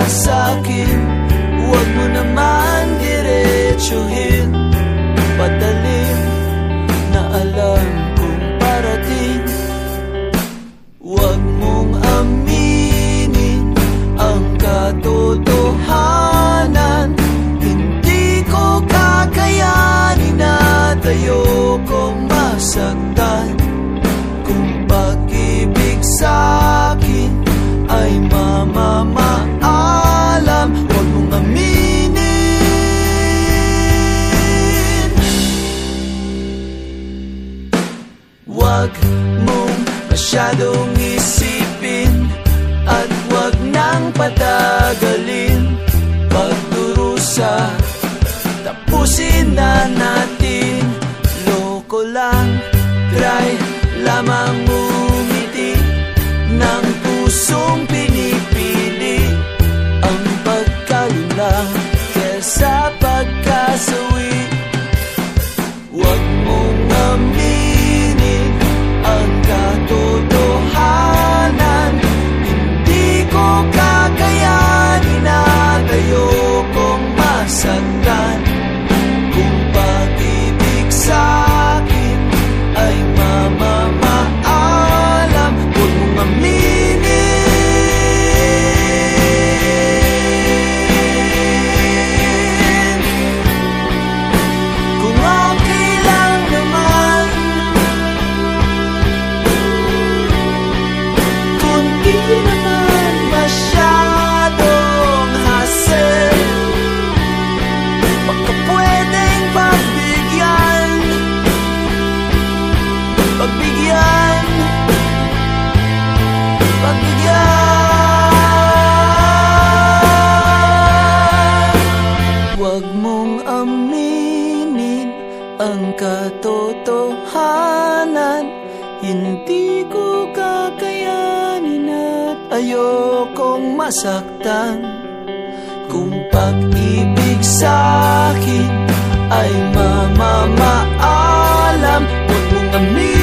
sa'kin, huwag mo naman diretsuhin. Patalim na alam kong parating. Huwag mong aminin ang katotohanan. Hindi ko kakayanin at ayokong masaktan. Kung pag-ibig sa'kin ay mamamaalam, huwag mong aminin. Huwag mong masyadong isipin at huwag nang patagalin. Pagdurusa, tapusin na natin. Loko lang, try lamang umiti ng pusong pinipili ang pagkalinlang kesa pagkasawi. Huwag mong aminin ang katotohanan. Hindi ko kakayanin at ayokong masaktan. Kung pag-ibig sa'kin ay mamamaalam, huwag mong aminin. Kung okay lang naman, kung di naman masyadong hassle, baka pwedeng pagbigyan. Pagbigyan, pagbigyan. Huwag mong aminin ang katotohanan. Hindi ko kakayanin at ayokong masaktan. Kung pag-ibig sa'kin ay mamamaalam, huwag mong aminin.